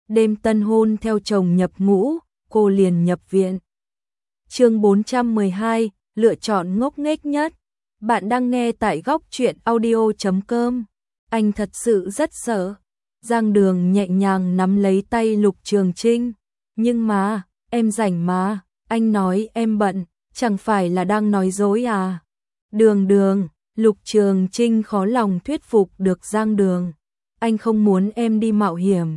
đêm tân hôn theo chồng nhập ngũ, cô liền nhập viện. Chương 412, lựa chọn ngốc nghếch nhất. Bạn đang nghe tại góc truyện audio.com. Anh thật sự rất sợ. Giang Đường nhẹ nhàng nắm lấy tay Lục Trường Trinh. Nhưng mà, em rảnh mà, anh nói em bận, chẳng phải là đang nói dối à? Đường, Lục Trường Trinh khó lòng thuyết phục được Giang Đường. Anh không muốn em đi mạo hiểm.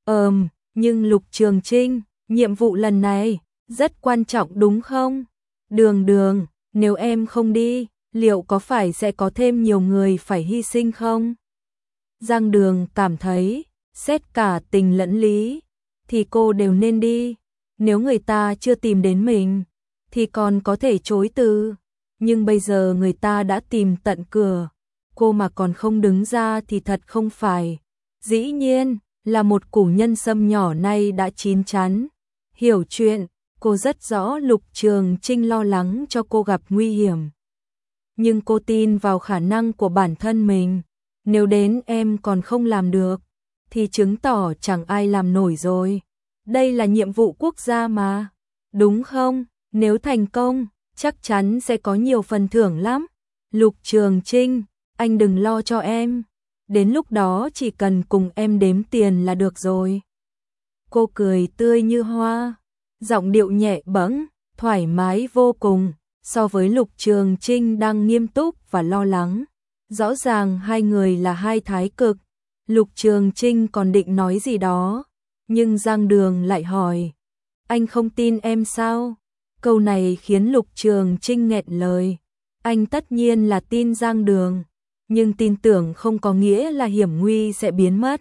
Nhưng Lục Trường Trinh, nhiệm vụ lần này rất quan trọng đúng không? Đường, nếu em không đi, liệu có phải sẽ có thêm nhiều người phải hy sinh không? Giang Đường cảm thấy, xét cả tình lẫn lý, thì cô đều nên đi. Nếu người ta chưa tìm đến mình, thì còn có thể chối từ. Nhưng bây giờ người ta đã tìm tận cửa, cô mà còn không đứng ra thì thật không phải. Dĩ nhiên, là một củ nhân sâm nhỏ nay đã chín chắn. Hiểu chuyện, cô rất rõ Lục Trường Trinh lo lắng cho cô gặp nguy hiểm. Nhưng cô tin vào khả năng của bản thân mình. Nếu đến em còn không làm được, thì chứng tỏ chẳng ai làm nổi rồi. Đây là nhiệm vụ quốc gia mà, đúng không? Nếu thành công, chắc chắn sẽ có nhiều phần thưởng lắm. Lục Trường Trinh, anh đừng lo cho em. Đến lúc đó chỉ cần cùng em đếm tiền là được rồi. Cô cười tươi như hoa, giọng điệu nhẹ bẫng, thoải mái vô cùng. So với Lục Trường Trinh đang nghiêm túc và lo lắng, rõ ràng hai người là hai thái cực. Lục Trường Trinh còn định nói gì đó, nhưng Giang Đường lại hỏi, anh không tin em sao? Câu này khiến Lục Trường Trinh nghẹn lời. Anh tất nhiên là tin Giang Đường, nhưng tin tưởng không có nghĩa là hiểm nguy sẽ biến mất.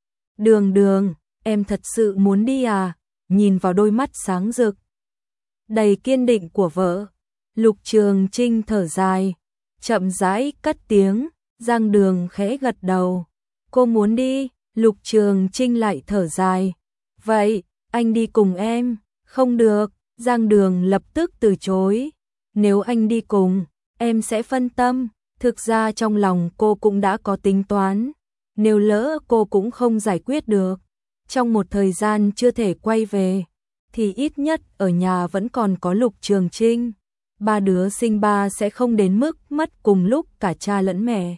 Đường, em thật sự muốn đi à? Nhìn vào đôi mắt sáng rực, đầy kiên định của vợ, Lục Trường Trinh thở dài, chậm rãi cất tiếng. Giang Đường khẽ gật đầu. Cô muốn đi. Lục Trường Trinh lại thở dài. Vậy, anh đi cùng em. Không được. Giang Đường lập tức từ chối. Nếu anh đi cùng, em sẽ phân tâm. Thực ra trong lòng cô cũng đã có tính toán. Nếu lỡ cô cũng không giải quyết được, trong một thời gian chưa thể quay về, thì ít nhất ở nhà vẫn còn có Lục Trường Trinh. Ba đứa sinh ba sẽ không đến mức mất cùng lúc cả cha lẫn mẹ.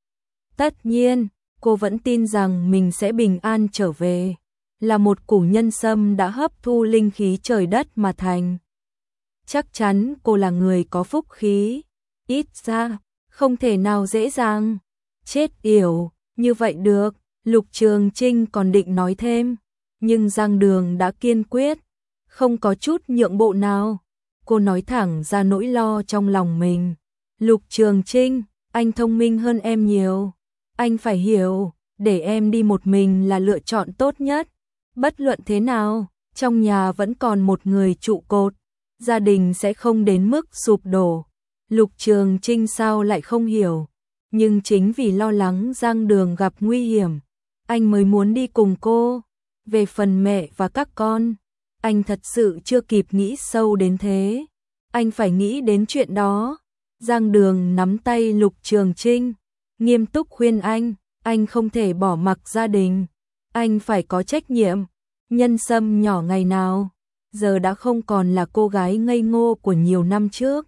Tất nhiên, cô vẫn tin rằng mình sẽ bình an trở về, là một củ nhân sâm đã hấp thu linh khí trời đất mà thành. Chắc chắn cô là người có phúc khí, ít ra, không thể nào dễ dàng chết yểu như vậy được. Lục Trường Trinh còn định nói thêm, nhưng Giang Đường đã kiên quyết, không có chút nhượng bộ nào. Cô nói thẳng ra nỗi lo trong lòng mình. Lục Trường Trinh, anh thông minh hơn em nhiều. Anh phải hiểu, để em đi một mình là lựa chọn tốt nhất. Bất luận thế nào, trong nhà vẫn còn một người trụ cột, gia đình sẽ không đến mức sụp đổ. Lục Trường Trinh sao lại không hiểu, nhưng chính vì lo lắng Giang Đường gặp nguy hiểm, anh mới muốn đi cùng cô. Về phần mẹ và các con, anh thật sự chưa kịp nghĩ sâu đến thế. Anh phải nghĩ đến chuyện đó. Giang Đường nắm tay Lục Trường Trinh, nghiêm túc khuyên anh không thể bỏ mặc gia đình. Anh phải có trách nhiệm. Nhân sâm nhỏ ngày nào, giờ đã không còn là cô gái ngây ngô của nhiều năm trước.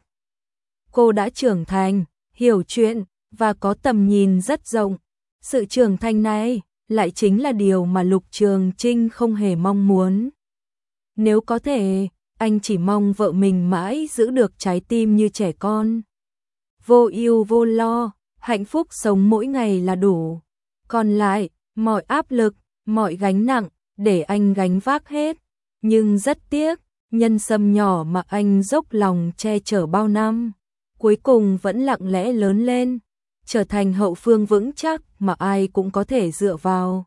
Cô đã trưởng thành, hiểu chuyện, và có tầm nhìn rất rộng. Sự trưởng thành này lại chính là điều mà Lục Trường Trinh không hề mong muốn. Nếu có thể, anh chỉ mong vợ mình mãi giữ được trái tim như trẻ con. Vô ưu vô lo, hạnh phúc sống mỗi ngày là đủ. Còn lại, mọi áp lực, mọi gánh nặng, để anh gánh vác hết. Nhưng rất tiếc, nhân sâm nhỏ mà anh dốc lòng che chở bao năm, cuối cùng vẫn lặng lẽ lớn lên, trở thành hậu phương vững chắc mà ai cũng có thể dựa vào.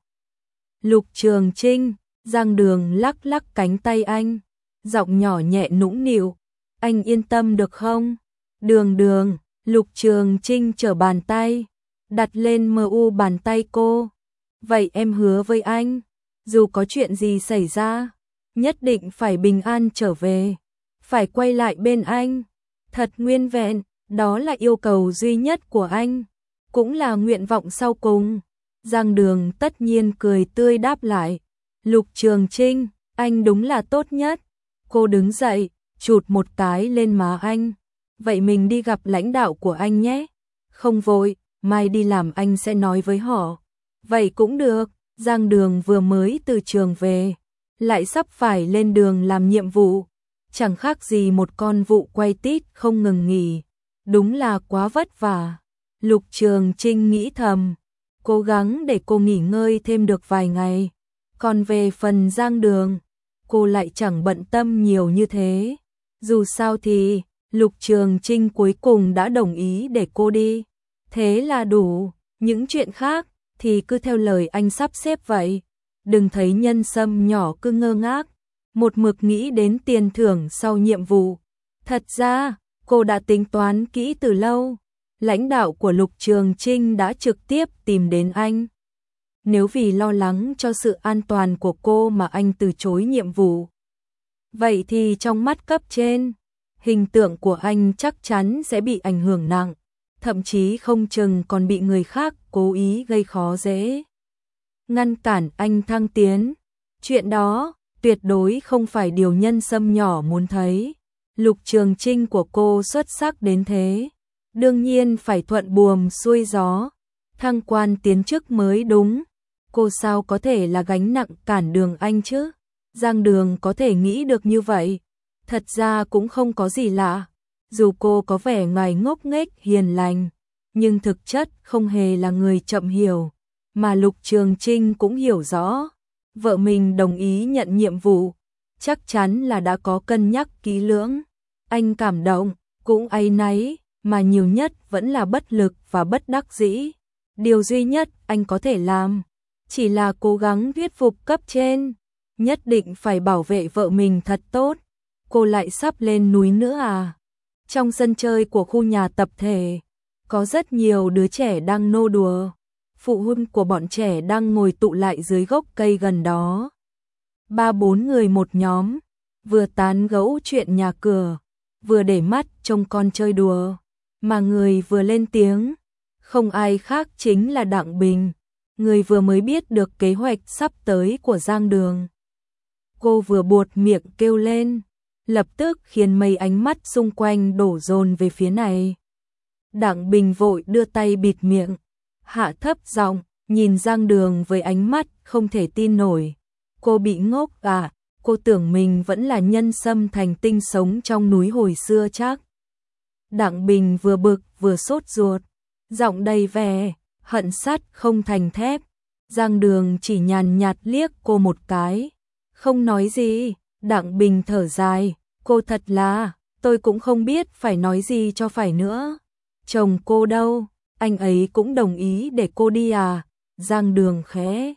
Lục Trường Trinh, Giang Đường lắc lắc cánh tay anh, giọng nhỏ nhẹ nũng nịu, anh yên tâm được không? Đường, Lục Trường Trinh trở bàn tay, đặt lên mu bàn tay cô. Vậy em hứa với anh, dù có chuyện gì xảy ra, nhất định phải bình an trở về, phải quay lại bên anh, thật nguyên vẹn. Đó là yêu cầu duy nhất của anh, cũng là nguyện vọng sau cùng. Giang Đường tất nhiên cười tươi đáp lại, Lục Trường Trinh, anh đúng là tốt nhất. Cô đứng dậy, chụt một cái lên má anh. Vậy mình đi gặp lãnh đạo của anh nhé. Không vội, mai đi làm anh sẽ nói với họ. Vậy cũng được. Giang Đường vừa mới từ trường về, lại sắp phải lên đường làm nhiệm vụ. Chẳng khác gì một con vụ quay tít không ngừng nghỉ. Đúng là quá vất vả. Lục Trường Trinh nghĩ thầm, cố gắng để cô nghỉ ngơi thêm được vài ngày. Còn về phần Giang Đường, cô lại chẳng bận tâm nhiều như thế. Dù sao thì, Lục Trường Trinh cuối cùng đã đồng ý để cô đi. Thế là đủ, những chuyện khác thì cứ theo lời anh sắp xếp vậy. Đừng thấy Nhân Sâm nhỏ cứ ngơ ngác, một mực nghĩ đến tiền thưởng sau nhiệm vụ. Thật ra, cô đã tính toán kỹ từ lâu. Lãnh đạo của Lục Trường Trinh đã trực tiếp tìm đến anh. Nếu vì lo lắng cho sự an toàn của cô mà anh từ chối nhiệm vụ, vậy thì trong mắt cấp trên, hình tượng của anh chắc chắn sẽ bị ảnh hưởng nặng, thậm chí không chừng còn bị người khác cố ý gây khó dễ, ngăn cản anh thăng tiến. Chuyện đó tuyệt đối không phải điều Nhân Sâm nhỏ muốn thấy. Lục Trường Trinh của cô xuất sắc đến thế, đương nhiên phải thuận buồm xuôi gió, thăng quan tiến chức mới đúng. Cô sao có thể là gánh nặng cản đường anh chứ? Giang Đường có thể nghĩ được như vậy, thật ra cũng không có gì lạ. Dù cô có vẻ ngoài ngốc nghếch hiền lành, nhưng thực chất không hề là người chậm hiểu, mà Lục Trường Trinh cũng hiểu rõ. Vợ mình đồng ý nhận nhiệm vụ, chắc chắn là đã có cân nhắc kỹ lưỡng. Anh cảm động, cũng áy náy, mà nhiều nhất vẫn là bất lực và bất đắc dĩ. Điều duy nhất anh có thể làm chỉ là cố gắng thuyết phục cấp trên, nhất định phải bảo vệ vợ mình thật tốt. Cô lại sắp lên núi nữa à? Trong sân chơi của khu nhà tập thể, có rất nhiều đứa trẻ đang nô đùa. Phụ huynh của bọn trẻ đang ngồi tụ lại dưới gốc cây gần đó. 3-4 người một nhóm, vừa tán gẫu chuyện nhà cửa, vừa để mắt trông con chơi đùa. Mà người vừa lên tiếng, không ai khác chính là Đặng Bình, người vừa mới biết được kế hoạch sắp tới của Giang Đường. Cô vừa buột miệng kêu lên, lập tức khiến mấy ánh mắt xung quanh đổ dồn về phía này. Đặng Bình vội đưa tay bịt miệng, hạ thấp giọng, nhìn Giang Đường với ánh mắt không thể tin nổi. Cô bị ngốc à? Cô tưởng mình vẫn là Nhân Sâm thành tinh sống trong núi hồi xưa chắc. Đặng Bình vừa bực vừa sốt ruột, giọng đầy vẻ hận sắt không thành thép. Giang Đường chỉ nhàn nhạt liếc cô một cái, không nói gì. Đặng Bình thở dài, cô thật là, tôi cũng không biết phải nói gì cho phải nữa. Chồng cô đâu, anh ấy cũng đồng ý để cô đi à? Giang Đường khẽ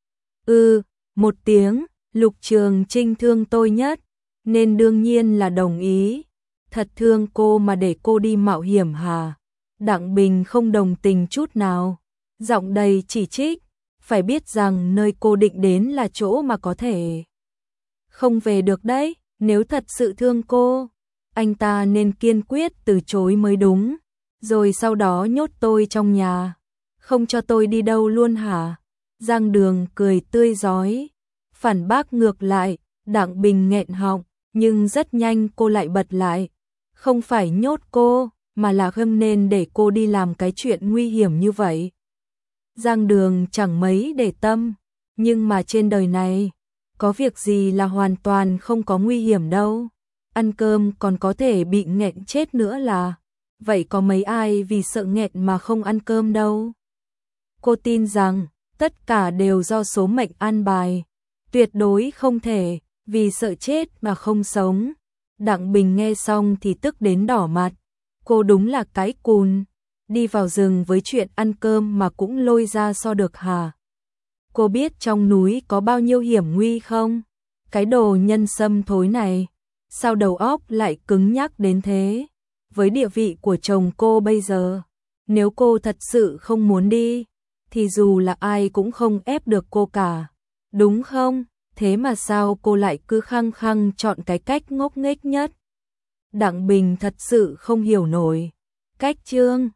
một tiếng. Lục Trường Trinh thương tôi nhất, nên đương nhiên là đồng ý. Thật thương cô mà để cô đi mạo hiểm hả? Đặng Bình không đồng tình chút nào, giọng đầy chỉ trích. Phải biết rằng nơi cô định đến là chỗ mà có thể không về được đấy. Nếu thật sự thương cô, anh ta nên kiên quyết từ chối mới đúng. Rồi sau đó nhốt tôi trong nhà, không cho tôi đi đâu luôn hả? Giang Đường cười tươi rói, phản bác ngược lại. Đặng Bình nghẹn họng, nhưng rất nhanh cô lại bật lại. Không phải nhốt cô, mà là không nên để cô đi làm cái chuyện nguy hiểm như vậy. Giang Đường chẳng mấy để tâm, nhưng mà trên đời này, có việc gì là hoàn toàn không có nguy hiểm đâu. Ăn cơm còn có thể bị nghẹn chết nữa là. Vậy có mấy ai vì sợ nghẹn mà không ăn cơm đâu. Cô tin rằng, tất cả đều do số mệnh an bài. Tuyệt đối không thể, vì sợ chết mà không sống. Đặng Bình nghe xong thì tức đến đỏ mặt. Cô đúng là cái cùn, đi vào rừng với chuyện ăn cơm mà cũng lôi ra so được hả? Cô biết trong núi có bao nhiêu hiểm nguy không? Cái đồ Nhân Sâm thối này, sao đầu óc lại cứng nhắc đến thế? Với địa vị của chồng cô bây giờ, nếu cô thật sự không muốn đi, thì dù là ai cũng không ép được cô cả, đúng không? Thế mà sao cô lại cứ khăng khăng chọn cái cách ngốc nghếch nhất? Đặng Bình thật sự không hiểu nổi. Cách Chương